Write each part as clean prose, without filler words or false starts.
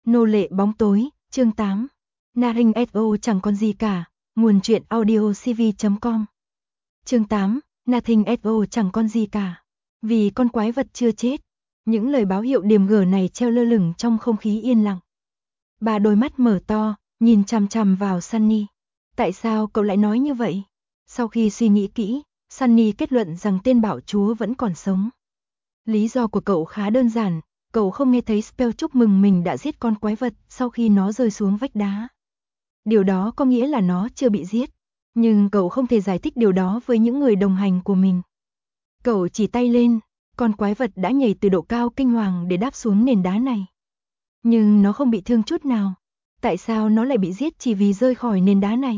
Nô lệ bóng tối, chương 8. Naring SO chẳng còn gì cả, nguồn truyện audio cv.com. Chương 8, Nothing SO chẳng còn gì cả. Vì con quái vật chưa chết. Những lời báo hiệu điềm gở này treo lơ lửng trong không khí yên lặng. Bà đôi mắt mở to, nhìn chằm chằm vào Sunny. Tại sao cậu lại nói như vậy? Sau khi suy nghĩ kỹ, Sunny kết luận rằng tên bạo chúa vẫn còn sống. Lý do của cậu khá đơn giản, cậu không nghe thấy spell chúc mừng mình đã giết con quái vật sau khi nó rơi xuống vách đá. Điều đó có nghĩa là nó chưa bị giết, nhưng cậu không thể giải thích điều đó với những người đồng hành của mình. Cậu chỉ tay lên, con quái vật đã nhảy từ độ cao kinh hoàng để đáp xuống nền đá này. Nhưng nó không bị thương chút nào. Tại sao nó lại bị giết chỉ vì rơi khỏi nền đá này?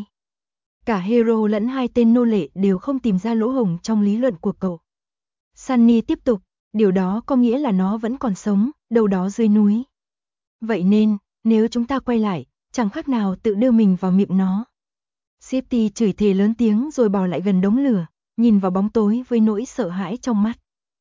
Cả Hero lẫn hai tên nô lệ đều không tìm ra lỗ hổng trong lý luận của cậu. Sunny tiếp tục, điều đó có nghĩa là nó vẫn còn sống, đâu đó dưới núi. Vậy nên, nếu chúng ta quay lại, chẳng khác nào tự đưa mình vào miệng nó. Safety chửi thề lớn tiếng rồi bò lại gần đống lửa, nhìn vào bóng tối với nỗi sợ hãi trong mắt.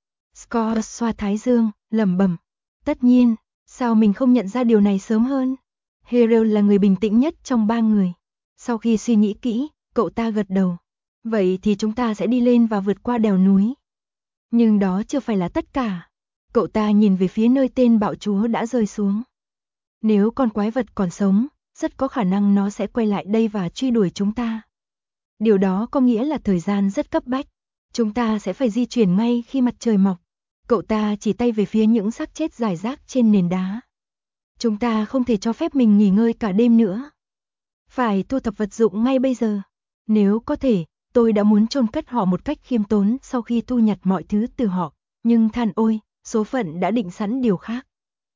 Scott xoa thái dương, lẩm bẩm. Tất nhiên, sao mình không nhận ra điều này sớm hơn? Hero là người bình tĩnh nhất trong ba người. Sau khi suy nghĩ kỹ, cậu ta gật đầu. Vậy thì chúng ta sẽ đi lên và vượt qua đèo núi. Nhưng đó chưa phải là tất cả. Cậu ta nhìn về phía nơi tên bạo chúa đã rơi xuống. Nếu con quái vật còn sống, rất có khả năng nó sẽ quay lại đây và truy đuổi chúng ta. Điều đó có nghĩa là thời gian rất cấp bách. Chúng ta sẽ phải di chuyển ngay khi mặt trời mọc. Cậu ta chỉ tay về phía những xác chết rải rác trên nền đá. Chúng ta không thể cho phép mình nghỉ ngơi cả đêm nữa. Phải thu thập vật dụng ngay bây giờ. Nếu có thể, tôi đã muốn chôn cất họ một cách khiêm tốn sau khi thu nhặt mọi thứ từ họ. Nhưng than ôi, số phận đã định sẵn điều khác.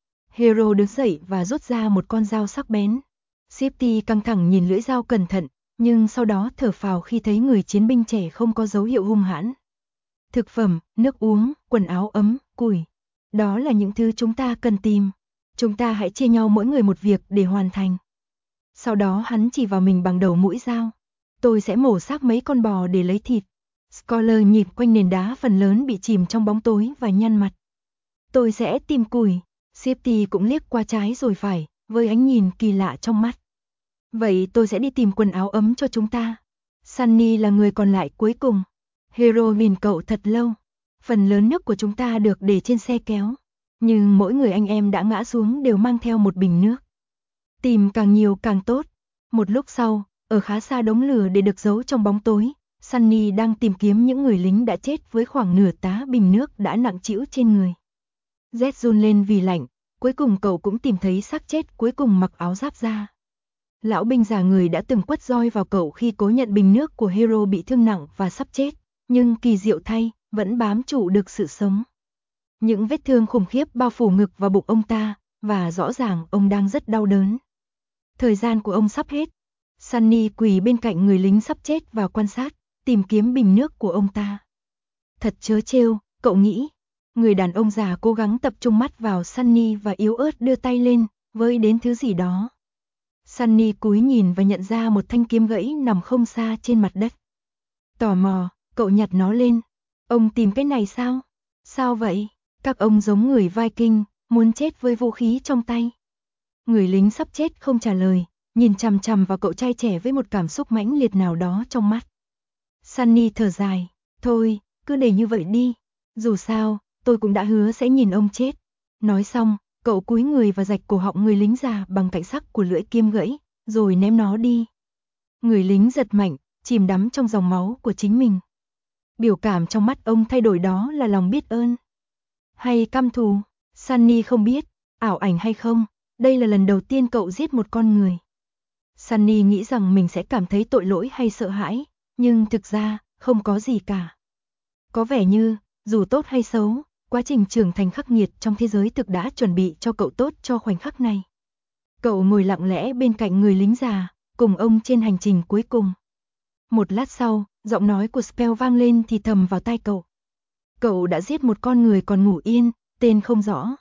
Hero đứng dậy và rút ra một con dao sắc bén. Safety căng thẳng nhìn lưỡi dao cẩn thận, nhưng sau đó thở phào khi thấy người chiến binh trẻ không có dấu hiệu hung hãn. Thực phẩm, nước uống, quần áo ấm, củi. Đó là những thứ chúng ta cần tìm. Chúng ta hãy chia nhau mỗi người một việc để hoàn thành. Sau đó hắn chỉ vào mình bằng đầu mũi dao. Tôi sẽ mổ xác mấy con bò để lấy thịt. Scholar nhịp quanh nền đá phần lớn bị chìm trong bóng tối và nhăn mặt. Tôi sẽ tìm củi. Safety cũng liếc qua trái rồi phải, với ánh nhìn kỳ lạ trong mắt. Vậy tôi sẽ đi tìm quần áo ấm cho chúng ta. Sunny là người còn lại cuối cùng. Hero nhìn cậu thật lâu. Phần lớn nước của chúng ta được để trên xe kéo. Nhưng mỗi người anh em đã ngã xuống đều mang theo một bình nước. Tìm càng nhiều càng tốt. Một lúc sau, ở khá xa đống lửa để được giấu trong bóng tối, Sunny đang tìm kiếm những người lính đã chết với khoảng nửa tá bình nước đã nặng trĩu trên người. Rét run lên vì lạnh, cuối cùng cậu cũng tìm thấy xác chết cuối cùng mặc áo giáp da. Lão binh già người đã từng quất roi vào cậu khi cố nhận bình nước của Hero bị thương nặng và sắp chết, nhưng kỳ diệu thay, vẫn bám trụ được sự sống. Những vết thương khủng khiếp bao phủ ngực và bụng ông ta, và rõ ràng ông đang rất đau đớn. Thời gian của ông sắp hết. Sunny quỳ bên cạnh người lính sắp chết và quan sát, tìm kiếm bình nước của ông ta. Thật trớ trêu, cậu nghĩ. Người đàn ông già cố gắng tập trung mắt vào Sunny và yếu ớt đưa tay lên, với đến thứ gì đó. Sunny cúi nhìn và nhận ra một thanh kiếm gãy nằm không xa trên mặt đất. Tò mò, cậu nhặt nó lên. Ông tìm cái này sao? Sao vậy? Các ông giống người Viking, muốn chết với vũ khí trong tay. Người lính sắp chết không trả lời, nhìn chằm chằm vào cậu trai trẻ với một cảm xúc mãnh liệt nào đó trong mắt. Sunny thở dài, thôi, cứ để như vậy đi. Dù sao, tôi cũng đã hứa sẽ nhìn ông chết. Nói xong, cậu cúi người và rạch cổ họng người lính già bằng cạnh sắc của lưỡi kiếm gãy, rồi ném nó đi. Người lính giật mạnh, chìm đắm trong dòng máu của chính mình. Biểu cảm trong mắt ông thay đổi, đó là lòng biết ơn hay căm thù. Sunny không biết, ảo ảnh hay không, đây là lần đầu tiên cậu giết một con người. Sunny nghĩ rằng mình sẽ cảm thấy tội lỗi hay sợ hãi, nhưng thực ra, không có gì cả. Có vẻ như, dù tốt hay xấu, quá trình trưởng thành khắc nghiệt trong thế giới thực đã chuẩn bị cho cậu tốt cho khoảnh khắc này. Cậu ngồi lặng lẽ bên cạnh người lính già, cùng ông trên hành trình cuối cùng. Một lát sau, giọng nói của Spell vang lên thì thầm vào tai cậu. Cậu đã giết một con người còn ngủ yên, tên không rõ.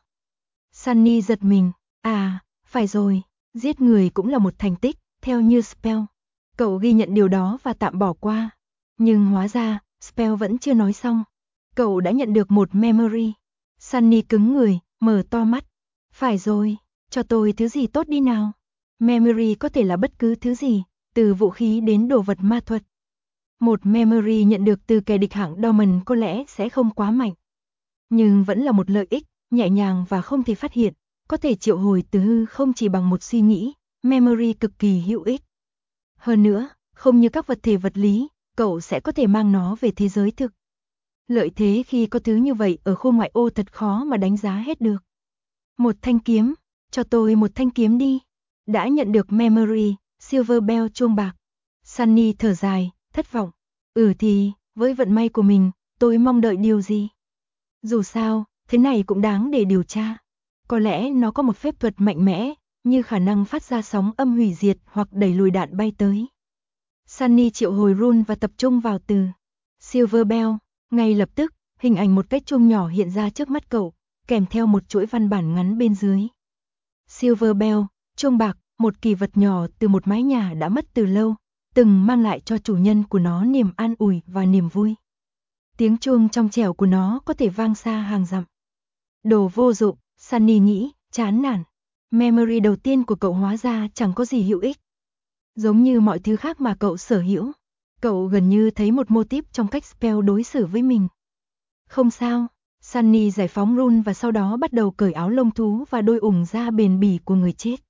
Sunny giật mình, à, phải rồi, giết người cũng là một thành tích, theo như Spell. Cậu ghi nhận điều đó và tạm bỏ qua. Nhưng hóa ra, Spell vẫn chưa nói xong. Cậu đã nhận được một memory. Sunny cứng người, mở to mắt. Phải rồi, Cho tôi thứ gì tốt đi nào. Memory có thể là bất cứ thứ gì, từ vũ khí đến đồ vật ma thuật. Một memory nhận được từ kẻ địch hạng Dorman có lẽ sẽ không quá mạnh. Nhưng vẫn là một lợi ích, nhẹ nhàng và không thể phát hiện, có thể triệu hồi từ hư không chỉ bằng một suy nghĩ, memory cực kỳ hữu ích. Hơn nữa, không như các vật thể vật lý, cậu sẽ có thể mang nó về thế giới thực. Lợi thế khi có thứ như vậy ở khu ngoại ô thật khó mà đánh giá hết được. Một thanh kiếm, cho tôi một thanh kiếm đi. Đã nhận được memory, Silver Bell chuông bạc. Sunny thở dài, thất vọng. Thì, với vận may của mình, tôi mong đợi điều gì? Dù sao, thế này cũng đáng để điều tra. Có lẽ nó có một phép thuật mạnh mẽ, như khả năng phát ra sóng âm hủy diệt hoặc đẩy lùi đạn bay tới. Sunny triệu hồi rune và tập trung vào từ Silver Bell. Ngay lập tức, hình ảnh một cái chuông nhỏ hiện ra trước mắt cậu, kèm theo một chuỗi văn bản ngắn bên dưới. Silver Bell, chuông bạc, một kỳ vật nhỏ từ một mái nhà đã mất từ lâu, từng mang lại cho chủ nhân của nó niềm an ủi và niềm vui. Tiếng chuông trong trẻo của nó có thể vang xa hàng dặm. Đồ vô dụng, Sunny nghĩ, chán nản. Memory đầu tiên của cậu hóa ra chẳng có gì hữu ích. Giống như mọi thứ khác mà cậu sở hữu, cậu gần như thấy một mô típ trong cách spell đối xử với mình. Không sao, Sunny giải phóng rune và sau đó bắt đầu cởi áo lông thú và đôi ủng da bền bỉ của người chết.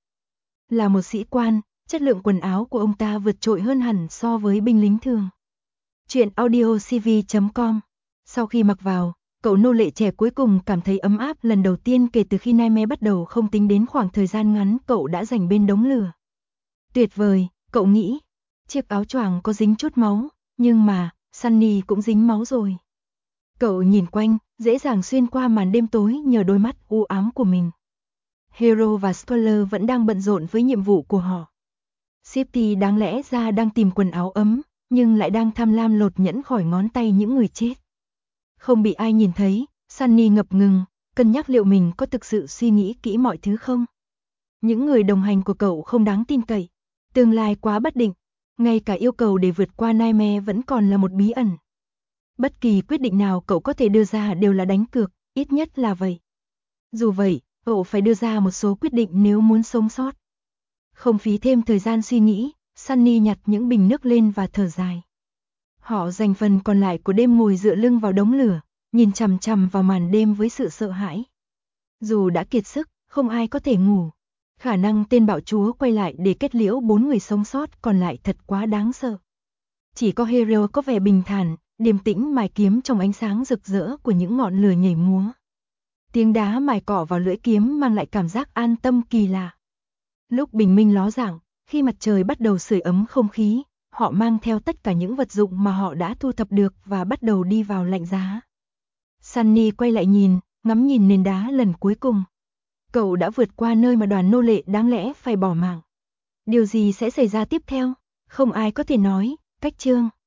Là một sĩ quan, chất lượng quần áo của ông ta vượt trội hơn hẳn so với binh lính thường. Chuyện audiocv.com. Sau khi mặc vào, cậu nô lệ trẻ cuối cùng cảm thấy ấm áp lần đầu tiên kể từ khi Nightmare bắt đầu, không tính đến khoảng thời gian ngắn cậu đã dành bên đống lửa. Tuyệt vời, cậu nghĩ. Chiếc áo choàng có dính chút máu, nhưng mà, Sunny cũng dính máu rồi. Cậu nhìn quanh, dễ dàng xuyên qua màn đêm tối nhờ đôi mắt u ám của mình. Hero và Scholar vẫn đang bận rộn với nhiệm vụ của họ. Shifty đáng lẽ ra đang tìm quần áo ấm, nhưng lại đang tham lam lột nhẫn khỏi ngón tay những người chết. Không bị ai nhìn thấy, Sunny ngập ngừng, cân nhắc liệu mình có thực sự suy nghĩ kỹ mọi thứ không. Những người đồng hành của cậu không đáng tin cậy, tương lai quá bất định, ngay cả yêu cầu để vượt qua Nightmare vẫn còn là một bí ẩn. Bất kỳ quyết định nào cậu có thể đưa ra đều là đánh cược, ít nhất là vậy. Dù vậy, cậu phải đưa ra một số quyết định nếu muốn sống sót. Không phí thêm thời gian suy nghĩ, Sunny nhặt những bình nước lên và thở dài. Họ dành phần còn lại của đêm ngồi dựa lưng vào đống lửa, nhìn chằm chằm vào màn đêm với sự sợ hãi. Dù đã kiệt sức, không ai có thể ngủ. Khả năng tên bạo chúa quay lại để kết liễu 4 người sống sót còn lại thật quá đáng sợ. Chỉ có Hero có vẻ bình thản, điềm tĩnh mài kiếm trong ánh sáng rực rỡ của những ngọn lửa nhảy múa. Tiếng đá mài cỏ vào lưỡi kiếm mang lại cảm giác an tâm kỳ lạ. Lúc bình minh ló dạng, khi mặt trời bắt đầu sưởi ấm không khí, họ mang theo tất cả những vật dụng mà họ đã thu thập được và bắt đầu đi vào lạnh giá. Sunny quay lại nhìn, ngắm nhìn nền đá lần cuối cùng. Cậu đã vượt qua nơi mà đoàn nô lệ đáng lẽ phải bỏ mạng. Điều gì sẽ xảy ra tiếp theo? Không ai có thể nói. Cách chương